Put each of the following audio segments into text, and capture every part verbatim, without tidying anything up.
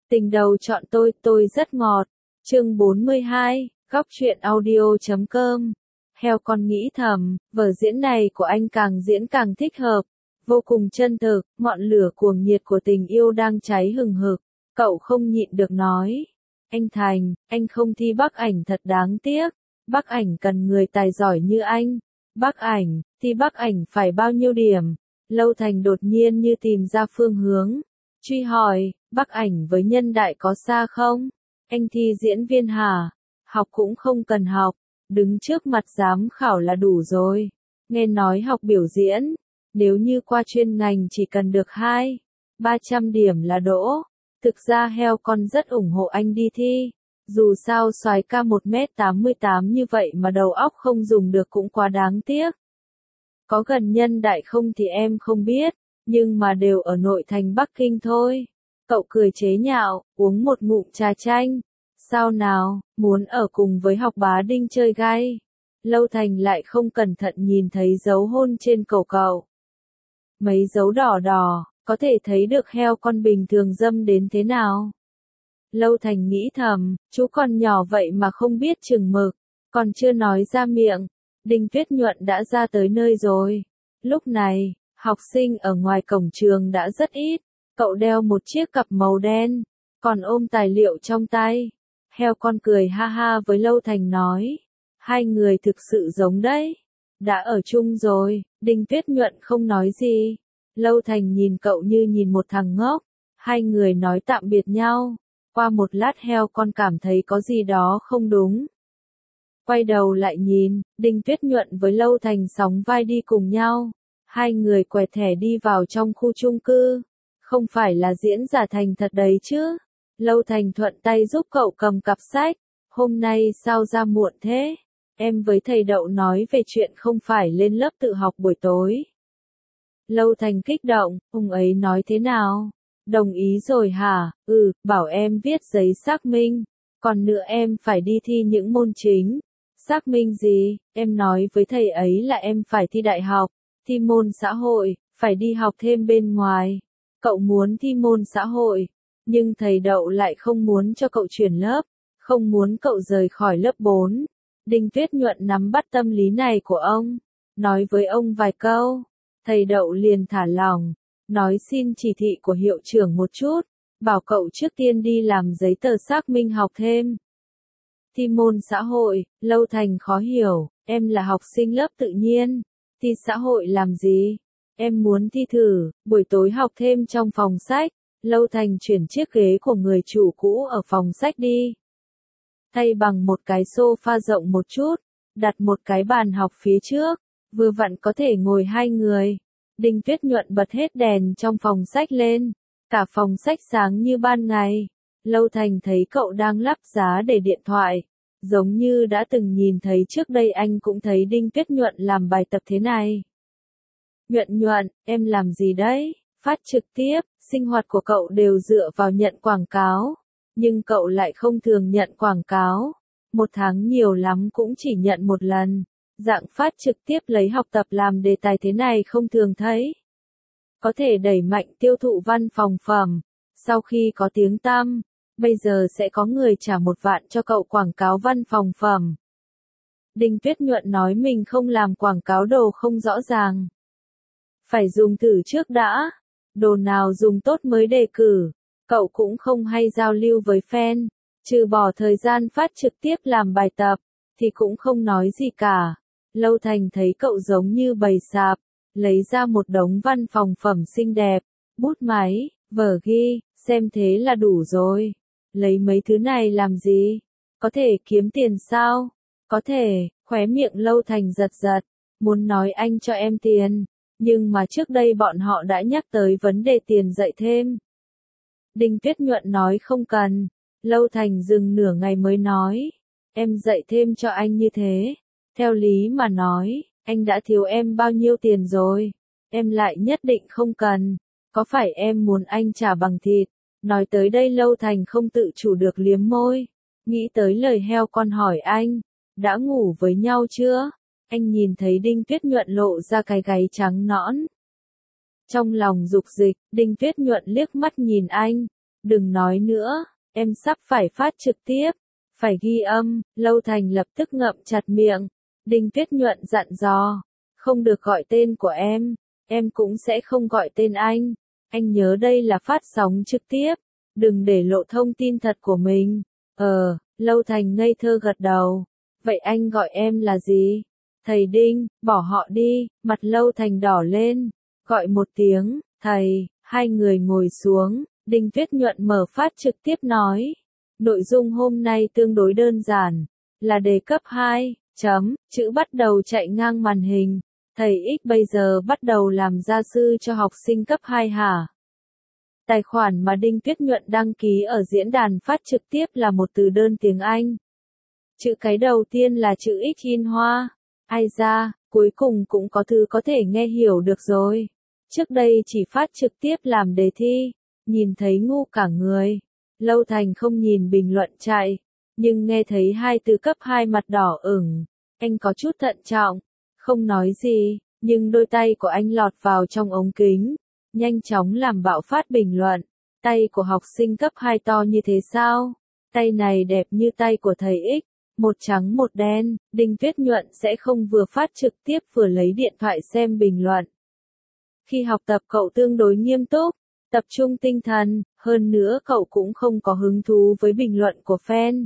Tình đầu chọn tôi, tôi rất ngọt. Chương bốn mươi hai, góc truyện audio chấm com. Heo con nghĩ thầm, vở diễn này của anh càng diễn càng thích hợp. Vô cùng chân thực, ngọn lửa cuồng nhiệt của tình yêu đang cháy hừng hực. Cậu không nhịn được nói. Anh Thành, anh không thi Bắc ảnh thật đáng tiếc. Bắc ảnh cần người tài giỏi như anh. Bắc ảnh, thi Bắc ảnh phải bao nhiêu điểm? Lâu Thành đột nhiên như tìm ra phương hướng. Truy hỏi, Bắc ảnh với nhân đại có xa không? Anh thi diễn viên hả? Học cũng không cần học, đứng trước mặt giám khảo là đủ rồi. Nghe nói học biểu diễn, nếu như qua chuyên ngành chỉ cần được hai, ba trăm điểm là đỗ. Thực ra heo con rất ủng hộ anh đi thi. Dù sao soái ca một mét tám mươi tám như vậy mà đầu óc không dùng được cũng quá đáng tiếc. Có gần nhân đại không thì em không biết, nhưng mà đều ở nội thành Bắc Kinh thôi. Cậu cười chế nhạo, uống một ngụm trà chanh. Sao nào, muốn ở cùng với Học Bá Đinh chơi gay? Lâu Thành lại không cẩn thận nhìn thấy dấu hôn trên cổ cậu. Mấy dấu đỏ đỏ, có thể thấy được heo con bình thường dâm đến thế nào. Lâu Thành nghĩ thầm, chú còn nhỏ vậy mà không biết chừng mực, còn chưa nói ra miệng. Đinh Tuyết Nhuận đã ra tới nơi rồi. Lúc này, học sinh ở ngoài cổng trường đã rất ít. Cậu đeo một chiếc cặp màu đen, còn ôm tài liệu trong tay. Heo con cười ha ha với Lâu Thành nói. Hai người thực sự giống đấy. Đã ở chung rồi, Đinh Tuyết Nhuận không nói gì. Lâu Thành nhìn cậu như nhìn một thằng ngốc. Hai người nói tạm biệt nhau. Qua một lát heo con cảm thấy có gì đó không đúng. Quay đầu lại nhìn, Đinh Tuyết Nhuận với Lâu Thành sóng vai đi cùng nhau. Hai người quẹt thẻ đi vào trong khu chung cư. Không phải là diễn giả thành thật đấy chứ. Lâu Thành thuận tay giúp cậu cầm cặp sách. Hôm nay sao ra muộn thế? Em với thầy Đậu nói về chuyện không phải lên lớp tự học buổi tối. Lâu Thành kích động, ông ấy nói thế nào? Đồng ý rồi hả? Ừ, bảo em viết giấy xác minh. Còn nữa em phải đi thi những môn chính. Xác minh gì? Em nói với thầy ấy là em phải thi đại học, thi môn xã hội, phải đi học thêm bên ngoài. Cậu muốn thi môn xã hội, nhưng thầy Đậu lại không muốn cho cậu chuyển lớp, không muốn cậu rời khỏi lớp bốn. Đinh Tuyết Nhuận nắm bắt tâm lý này của ông, nói với ông vài câu. Thầy Đậu liền thả lỏng, nói xin chỉ thị của hiệu trưởng một chút, bảo cậu trước tiên đi làm giấy tờ xác minh học thêm. Thi môn xã hội, Lâu Thành khó hiểu, em là học sinh lớp tự nhiên, thi xã hội làm gì? Em muốn thi thử, buổi tối học thêm trong phòng sách. Lâu Thành chuyển chiếc ghế của người chủ cũ ở phòng sách đi. Thay bằng một cái sofa rộng một chút, đặt một cái bàn học phía trước, vừa vặn có thể ngồi hai người. Đinh Tuyết Nhuận bật hết đèn trong phòng sách lên, cả phòng sách sáng như ban ngày. Lâu Thành thấy cậu đang lắp giá để điện thoại, giống như đã từng nhìn thấy trước đây anh cũng thấy Đinh Tuyết Nhuận làm bài tập thế này. Nhuận Nhuận, em làm gì đấy? Phát trực tiếp, sinh hoạt của cậu đều dựa vào nhận quảng cáo, nhưng cậu lại không thường nhận quảng cáo. Một tháng nhiều lắm cũng chỉ nhận một lần. Dạng phát trực tiếp lấy học tập làm đề tài thế này không thường thấy. Có thể đẩy mạnh tiêu thụ văn phòng phẩm. Sau khi có tiếng tăm, bây giờ sẽ có người trả một vạn cho cậu quảng cáo văn phòng phẩm. Đinh Tuyết Nhuận nói mình không làm quảng cáo đồ không rõ ràng. Phải dùng thử trước đã. Đồ nào dùng tốt mới đề cử. Cậu cũng không hay giao lưu với fan. Trừ bỏ thời gian phát trực tiếp làm bài tập, thì cũng không nói gì cả. Lâu Thành thấy cậu giống như bầy sạp, lấy ra một đống văn phòng phẩm xinh đẹp, bút máy, vở ghi, xem thế là đủ rồi. Lấy mấy thứ này làm gì? Có thể kiếm tiền sao? Có thể, khóe miệng Lâu Thành giật giật, muốn nói anh cho em tiền, nhưng mà trước đây bọn họ đã nhắc tới vấn đề tiền dạy thêm. Đinh Tuyết Nhuận nói không cần. Lâu Thành dừng nửa ngày mới nói, em dạy thêm cho anh như thế. Theo lý mà nói, anh đã thiếu em bao nhiêu tiền rồi, em lại nhất định không cần. Có phải em muốn anh trả bằng thịt? Nói tới đây Lâu Thành không tự chủ được liếm môi. Nghĩ tới lời heo con hỏi anh, đã ngủ với nhau chưa? Anh nhìn thấy Đinh Tuyết Nhuận lộ ra cái gáy trắng nõn. Trong lòng dục dịch, Đinh Tuyết Nhuận liếc mắt nhìn anh, đừng nói nữa, em sắp phải phát trực tiếp, phải ghi âm. Lâu Thành lập tức ngậm chặt miệng. Đinh Tuyết Nhuận dặn dò, không được gọi tên của em, em cũng sẽ không gọi tên anh. Anh nhớ đây là phát sóng trực tiếp, đừng để lộ thông tin thật của mình. Ờ, Lâu Thành ngây thơ gật đầu. Vậy anh gọi em là gì? Thầy Đinh, bỏ họ đi. Mặt Lâu Thành đỏ lên. Gọi một tiếng, thầy. Hai người ngồi xuống. Đinh Tuyết Nhuận mở phát trực tiếp nói. Nội dung hôm nay tương đối đơn giản. Là đề cấp hai, chấm, chữ bắt đầu chạy ngang màn hình. Thầy X bây giờ bắt đầu làm gia sư cho học sinh cấp hai hả? Tài khoản mà Đinh Tuyết Nhuận đăng ký ở diễn đàn phát trực tiếp là một từ đơn tiếng Anh. Chữ cái đầu tiên là chữ X in hoa. Ai da, cuối cùng cũng có thứ có thể nghe hiểu được rồi. Trước đây chỉ phát trực tiếp làm đề thi, nhìn thấy ngu cả người. Lâu Thành không nhìn bình luận chạy, nhưng nghe thấy hai từ cấp hai mặt đỏ ửng. Anh có chút thận trọng, không nói gì, nhưng đôi tay của anh lọt vào trong ống kính, nhanh chóng làm bạo phát bình luận. Tay của học sinh cấp hai to như thế sao? Tay này đẹp như tay của thầy X, một trắng một đen. Đinh Tuyết Nhuận sẽ không vừa phát trực tiếp vừa lấy điện thoại xem bình luận. Khi học tập cậu tương đối nghiêm túc, tập trung tinh thần, hơn nữa cậu cũng không có hứng thú với bình luận của fan.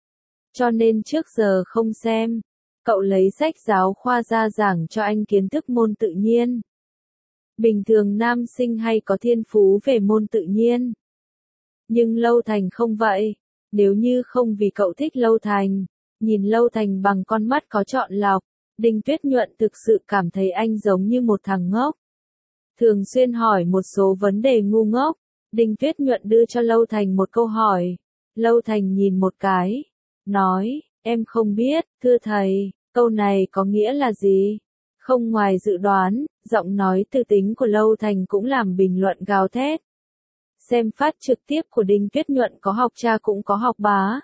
Cho nên trước giờ không xem. Cậu lấy sách giáo khoa ra giảng cho anh kiến thức môn tự nhiên. Bình thường nam sinh hay có thiên phú về môn tự nhiên. Nhưng Lâu Thành không vậy. Nếu như không vì cậu thích Lâu Thành, nhìn Lâu Thành bằng con mắt có chọn lọc, Đinh Tuyết Nhuận thực sự cảm thấy anh giống như một thằng ngốc. Thường xuyên hỏi một số vấn đề ngu ngốc, Đinh Tuyết Nhuận đưa cho Lâu Thành một câu hỏi. Lâu Thành nhìn một cái, nói, em không biết, thưa thầy, câu này có nghĩa là gì? Không ngoài dự đoán, giọng nói tư tính của Lâu Thành cũng làm bình luận gào thét. Xem phát trực tiếp của Đinh Tuyết Nhuận có học cha cũng có học bá.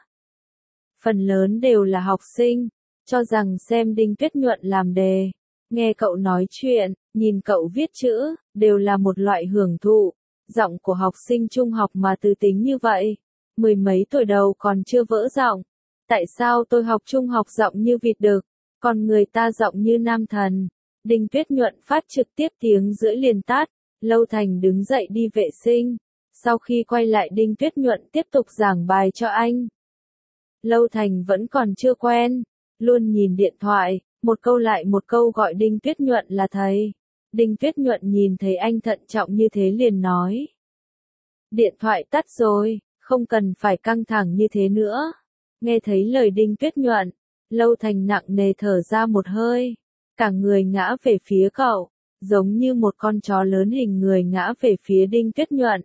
Phần lớn đều là học sinh, cho rằng xem Đinh Tuyết Nhuận làm đề, nghe cậu nói chuyện, nhìn cậu viết chữ, đều là một loại hưởng thụ. Giọng của học sinh trung học mà tư tính như vậy, mười mấy tuổi đầu còn chưa vỡ giọng. Tại sao tôi học trung học giọng như vịt đực, còn người ta giọng như nam thần? Đinh Tuyết Nhuận phát trực tiếp tiếng rưỡi liền tắt. Lâu Thành đứng dậy đi vệ sinh. Sau khi quay lại Đinh Tuyết Nhuận tiếp tục giảng bài cho anh. Lâu Thành vẫn còn chưa quen, luôn nhìn điện thoại, một câu lại một câu gọi Đinh Tuyết Nhuận là thầy. Đinh Tuyết Nhuận nhìn thấy anh thận trọng như thế liền nói. Điện thoại tắt rồi, không cần phải căng thẳng như thế nữa. Nghe thấy lời Đinh Tuyết Nhuận, Lâu Thành nặng nề thở ra một hơi. Cả người ngã về phía cậu, giống như một con chó lớn hình người ngã về phía Đinh Tuyết Nhuận.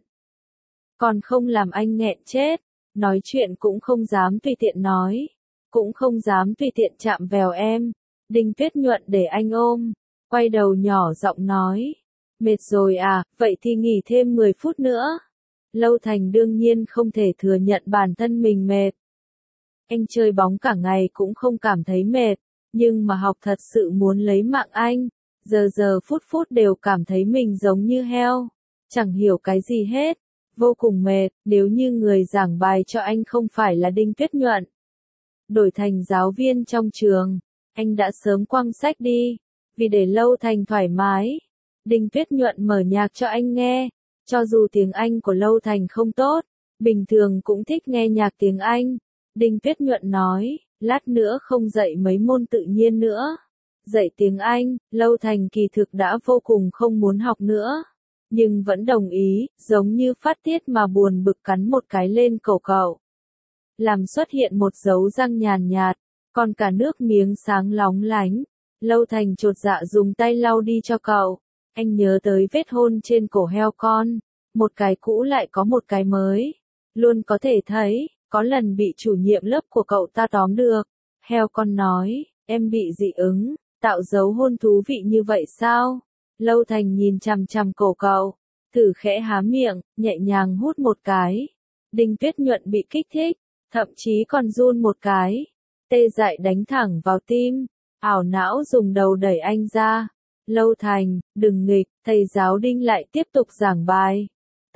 Còn không làm anh nghẹn chết, nói chuyện cũng không dám tùy tiện nói, cũng không dám tùy tiện chạm vào em. Đinh Tuyết Nhuận để anh ôm, quay đầu nhỏ giọng nói, mệt rồi à, vậy thì nghỉ thêm mười phút nữa. Lâu Thành đương nhiên không thể thừa nhận bản thân mình mệt. Anh chơi bóng cả ngày cũng không cảm thấy mệt, nhưng mà học thật sự muốn lấy mạng anh, giờ giờ phút phút đều cảm thấy mình giống như heo, chẳng hiểu cái gì hết, vô cùng mệt. Nếu như người giảng bài cho anh không phải là Đinh Tuyết Nhuận, đổi thành giáo viên trong trường, anh đã sớm quăng sách đi, vì để Lâu Thành thoải mái. Đinh Tuyết Nhuận mở nhạc cho anh nghe, cho dù tiếng Anh của Lâu Thành không tốt, bình thường cũng thích nghe nhạc tiếng Anh. Đinh Tuyết Nhuận nói, lát nữa không dạy mấy môn tự nhiên nữa, dạy tiếng Anh. Lâu Thành kỳ thực đã vô cùng không muốn học nữa, nhưng vẫn đồng ý, giống như phát tiết mà buồn bực cắn một cái lên cổ cậu, làm xuất hiện một dấu răng nhàn nhạt, còn cả nước miếng sáng lóng lánh. Lâu Thành chột dạ dùng tay lau đi cho cậu. Anh nhớ tới vết hôn trên cổ heo con, một cái cũ lại có một cái mới, luôn có thể thấy, có lần bị chủ nhiệm lớp của cậu ta tóm được. Heo con nói, em bị dị ứng, tạo dấu hôn thú vị như vậy sao? Lâu Thành nhìn chằm chằm cổ cậu, thử khẽ há miệng, nhẹ nhàng hút một cái. Đinh Tuyết Nhuận bị kích thích, thậm chí còn run một cái, tê dại đánh thẳng vào tim, ảo não dùng đầu đẩy anh ra. Lâu Thành, đừng nghịch, thầy giáo Đinh lại tiếp tục giảng bài.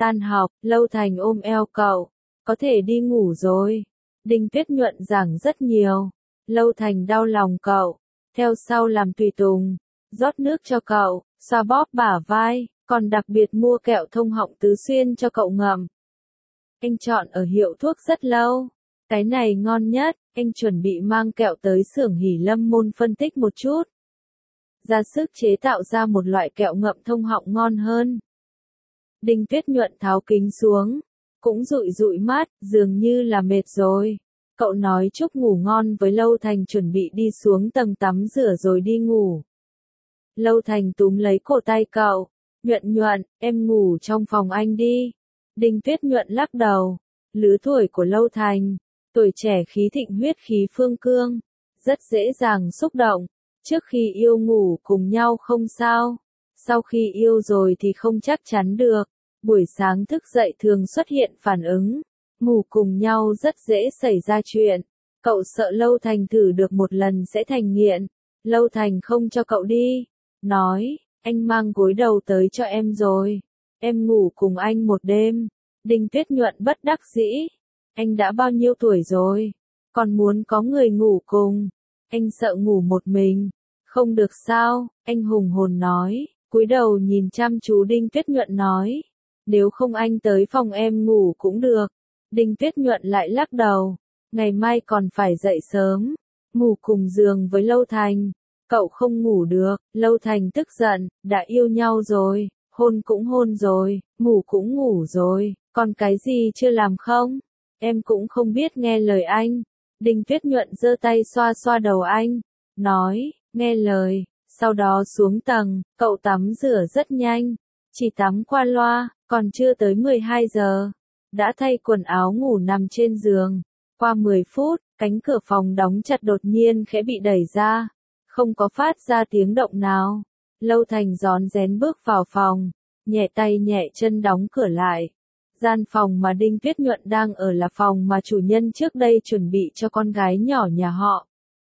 Tan học, Lâu Thành ôm eo cậu. Có thể đi ngủ rồi. Đinh Tuyết Nhuận giảng rất nhiều. Lâu Thành đau lòng cậu. Theo sau làm tùy tùng. Rót nước cho cậu, xoa bóp bả vai, còn đặc biệt mua kẹo thông họng tứ xuyên cho cậu ngậm. Anh chọn ở hiệu thuốc rất lâu. Cái này ngon nhất, anh chuẩn bị mang kẹo tới xưởng Hỉ Lâm Môn phân tích một chút. Ra sức chế tạo ra một loại kẹo ngậm thông họng ngon hơn. Đinh Tuyết Nhuận tháo kính xuống, cũng dụi dụi mắt, dường như là mệt rồi. Cậu nói chúc ngủ ngon với Lâu Thành, chuẩn bị đi xuống tầng tắm rửa rồi đi ngủ. Lâu Thành túm lấy cổ tay cậu. Nhuận Nhuận, em ngủ trong phòng anh đi. Đinh Tuyết Nhuận lắc đầu. Lứa tuổi của Lâu Thành, tuổi trẻ khí thịnh huyết khí phương cương, rất dễ dàng xúc động. Trước khi yêu ngủ cùng nhau không sao. Sau khi yêu rồi thì không chắc chắn được. Buổi sáng thức dậy thường xuất hiện phản ứng. Ngủ cùng nhau rất dễ xảy ra chuyện. Cậu sợ Lâu Thành thử được một lần sẽ thành nghiện. Lâu Thành không cho cậu đi. Nói, anh mang gối đầu tới cho em rồi. Em ngủ cùng anh một đêm. Đinh Tuyết Nhuận bất đắc dĩ. Anh đã bao nhiêu tuổi rồi? Còn muốn có người ngủ cùng. Anh sợ ngủ một mình. Không được sao, anh hùng hồn nói. Cúi đầu nhìn chăm chú Đinh Tuyết Nhuận nói. Nếu không anh tới phòng em ngủ cũng được. Đinh Tuyết Nhuận lại lắc đầu. Ngày mai còn phải dậy sớm. Ngủ cùng giường với Lâu Thành. Cậu không ngủ được. Lâu Thành tức giận. Đã yêu nhau rồi. Hôn cũng hôn rồi. Ngủ cũng ngủ rồi. Còn cái gì chưa làm không? Em cũng không biết nghe lời anh. Đinh Tuyết Nhuận giơ tay xoa xoa đầu anh. Nói, nghe lời. Sau đó xuống tầng. Cậu tắm rửa rất nhanh. Chỉ tắm qua loa. Còn chưa tới mười hai giờ. Đã thay quần áo ngủ nằm trên giường. Qua mười phút, cánh cửa phòng đóng chặt đột nhiên khẽ bị đẩy ra. Không có phát ra tiếng động nào. Lâu Thành rón rén bước vào phòng. Nhẹ tay nhẹ chân đóng cửa lại. Gian phòng mà Đinh Tuyết Nhuận đang ở là phòng mà chủ nhân trước đây chuẩn bị cho con gái nhỏ nhà họ.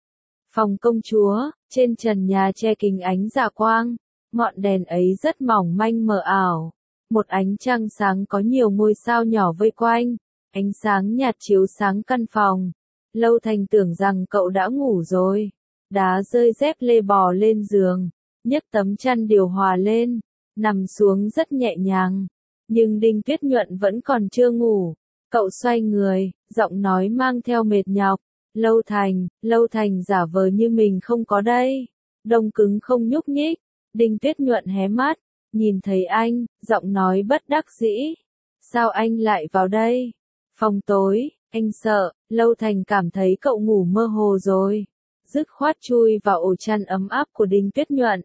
Phòng công chúa, trên trần nhà che kính ánh dạ quang. Ngọn đèn ấy rất mỏng manh mờ ảo. Một ánh trăng sáng có nhiều ngôi sao nhỏ vây quanh. Ánh sáng nhạt chiếu sáng căn phòng. Lâu Thành tưởng rằng cậu đã ngủ rồi. Đá rơi dép lê bò lên giường. Nhấc tấm chăn điều hòa lên. Nằm xuống rất nhẹ nhàng. Nhưng Đinh Tuyết Nhuận vẫn còn chưa ngủ. Cậu xoay người, giọng nói mang theo mệt nhọc. Lâu Thành, Lâu Thành giả vờ như mình không có đây. Đông cứng không nhúc nhích. Đinh Tuyết Nhuận hé mắt. Nhìn thấy anh, giọng nói bất đắc dĩ. Sao anh lại vào đây? Phòng tối, anh sợ. Lâu Thành cảm thấy cậu ngủ mơ hồ rồi. Dứt khoát chui vào ổ chăn ấm áp của Đinh Tuyết Nhuận.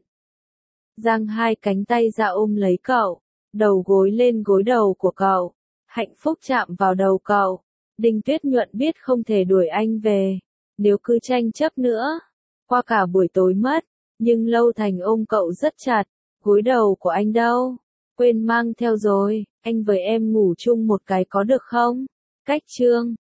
Giang hai cánh tay ra ôm lấy cậu. Đầu gối lên gối đầu của cậu. Hạnh phúc chạm vào đầu cậu. Đinh Tuyết Nhuận biết không thể đuổi anh về. Nếu cứ tranh chấp nữa. Qua cả buổi tối mất. Nhưng Lâu Thành ôm cậu rất chặt. Gối đầu của anh đâu? Quên mang theo rồi. Anh với em ngủ chung một cái có được không? Cách chương.